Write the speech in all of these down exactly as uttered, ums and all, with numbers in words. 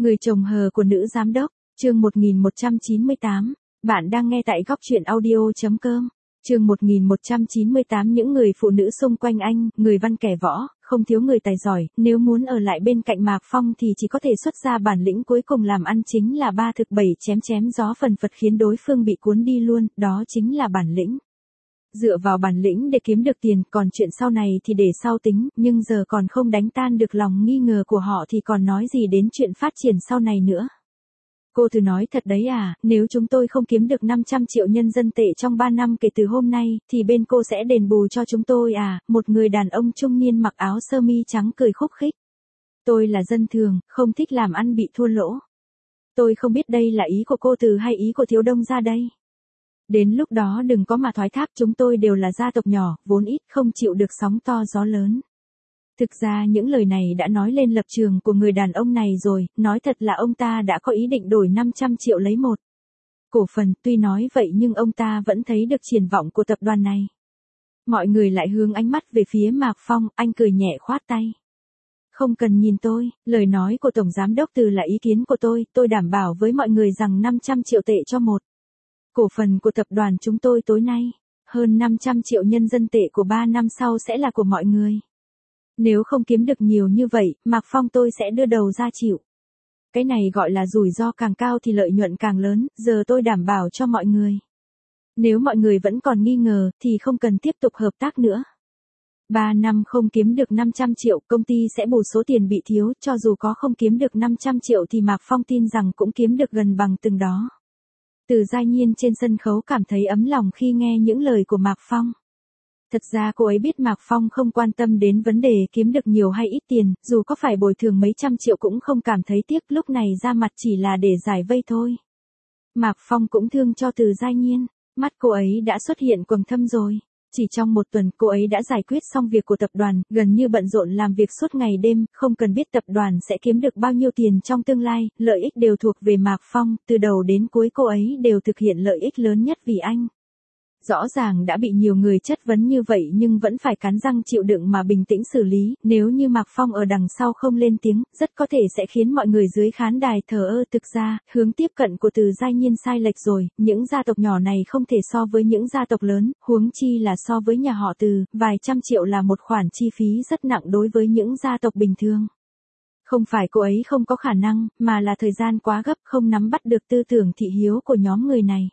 Người chồng hờ của nữ giám đốc, chương một nghìn một trăm chín mươi tám. Bạn đang nghe tại góc truyện audio chấm com. Chương một nghìn một trăm chín mươi tám. Những người phụ nữ xung quanh anh, người văn kẻ võ, không thiếu người tài giỏi, nếu muốn ở lại bên cạnh Mạc Phong thì chỉ có thể xuất ra bản lĩnh cuối cùng làm ăn, chính là ba thực bảy chém chém gió phần phật khiến đối phương bị cuốn đi luôn, đó chính là bản lĩnh. Dựa vào bản lĩnh để kiếm được tiền, còn chuyện sau này thì để sau tính, nhưng giờ còn không đánh tan được lòng nghi ngờ của họ thì còn nói gì đến chuyện phát triển sau này nữa. Cô thử nói thật đấy à, nếu chúng tôi không kiếm được năm trăm triệu nhân dân tệ trong ba năm kể từ hôm nay, thì bên cô sẽ đền bù cho chúng tôi à, một người đàn ông trung niên mặc áo sơ mi trắng cười khúc khích. Tôi là dân thường, không thích làm ăn bị thua lỗ. Tôi không biết đây là ý của cô Từ hay ý của Thiếu Đông ra đây. Đến lúc đó đừng có mà thoái thác, chúng tôi đều là gia tộc nhỏ, vốn ít, không chịu được sóng to gió lớn. Thực ra những lời này đã nói lên lập trường của người đàn ông này rồi, nói thật là ông ta đã có ý định đổi năm trăm triệu lấy một cổ phần, tuy nói vậy nhưng ông ta vẫn thấy được triển vọng của tập đoàn này. Mọi người lại hướng ánh mắt về phía Mạc Phong, anh cười nhẹ khoát tay. Không cần nhìn tôi, lời nói của Tổng Giám đốc Từ là ý kiến của tôi, tôi đảm bảo với mọi người rằng năm trăm triệu tệ cho một cổ phần của tập đoàn chúng tôi tối nay, hơn năm trăm triệu nhân dân tệ của ba năm sau sẽ là của mọi người. Nếu không kiếm được nhiều như vậy, Mạc Phong tôi sẽ đưa đầu ra chịu. Cái này gọi là rủi ro càng cao thì lợi nhuận càng lớn, giờ tôi đảm bảo cho mọi người. Nếu mọi người vẫn còn nghi ngờ, thì không cần tiếp tục hợp tác nữa. ba năm không kiếm được năm trăm triệu, công ty sẽ bù số tiền bị thiếu, cho dù có không kiếm được năm trăm triệu thì Mạc Phong tin rằng cũng kiếm được gần bằng từng đó. Từ Giai Nhiên trên sân khấu cảm thấy ấm lòng khi nghe những lời của Mạc Phong. Thật ra cô ấy biết Mạc Phong không quan tâm đến vấn đề kiếm được nhiều hay ít tiền, dù có phải bồi thường mấy trăm triệu cũng không cảm thấy tiếc, lúc này ra mặt chỉ là để giải vây thôi. Mạc Phong cũng thương cho Từ Giai Nhiên, mắt cô ấy đã xuất hiện quầng thâm rồi. Chỉ trong một tuần cô ấy đã giải quyết xong việc của tập đoàn, gần như bận rộn làm việc suốt ngày đêm, không cần biết tập đoàn sẽ kiếm được bao nhiêu tiền trong tương lai, lợi ích đều thuộc về Mạc Phong, từ đầu đến cuối cô ấy đều thực hiện lợi ích lớn nhất vì anh. Rõ ràng đã bị nhiều người chất vấn như vậy nhưng vẫn phải cắn răng chịu đựng mà bình tĩnh xử lý, nếu như Mạc Phong ở đằng sau không lên tiếng, rất có thể sẽ khiến mọi người dưới khán đài thờ ơ. Thực ra, hướng tiếp cận của Từ Giai Nhiên sai lệch rồi, những gia tộc nhỏ này không thể so với những gia tộc lớn, huống chi là so với nhà họ Từ, vài trăm triệu là một khoản chi phí rất nặng đối với những gia tộc bình thường. Không phải cô ấy không có khả năng, mà là thời gian quá gấp, không nắm bắt được tư tưởng thị hiếu của nhóm người này.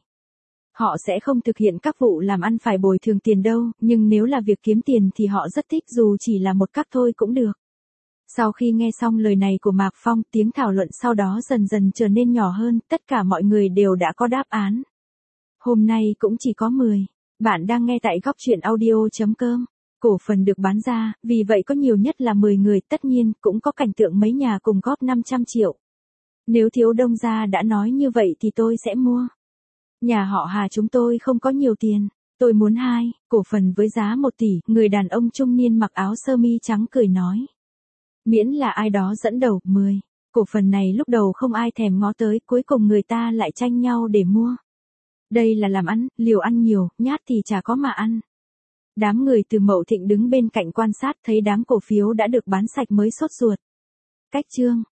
Họ sẽ không thực hiện các vụ làm ăn phải bồi thường tiền đâu, nhưng nếu là việc kiếm tiền thì họ rất thích, dù chỉ là một cách thôi cũng được. Sau khi nghe xong lời này của Mạc Phong, tiếng thảo luận sau đó dần dần trở nên nhỏ hơn, tất cả mọi người đều đã có đáp án. Hôm nay cũng chỉ có mười. Bạn đang nghe tại góc truyện audio chấm com. Cổ phần được bán ra, vì vậy có nhiều nhất là mười người, tất nhiên cũng có cảnh tượng mấy nhà cùng góp năm trăm triệu. Nếu Thiếu Đông gia đã nói như vậy thì tôi sẽ mua. Nhà họ Hà chúng tôi không có nhiều tiền, tôi muốn hai cổ phần với giá một tỷ, người đàn ông trung niên mặc áo sơ mi trắng cười nói. Miễn là ai đó dẫn đầu, mười cổ phần này lúc đầu không ai thèm ngó tới, cuối cùng người ta lại tranh nhau để mua. Đây là làm ăn, liều ăn nhiều, nhát thì chả có mà ăn. Đám người từ Mậu Thịnh đứng bên cạnh quan sát, thấy đám cổ phiếu đã được bán sạch mới sốt ruột. Cách chương.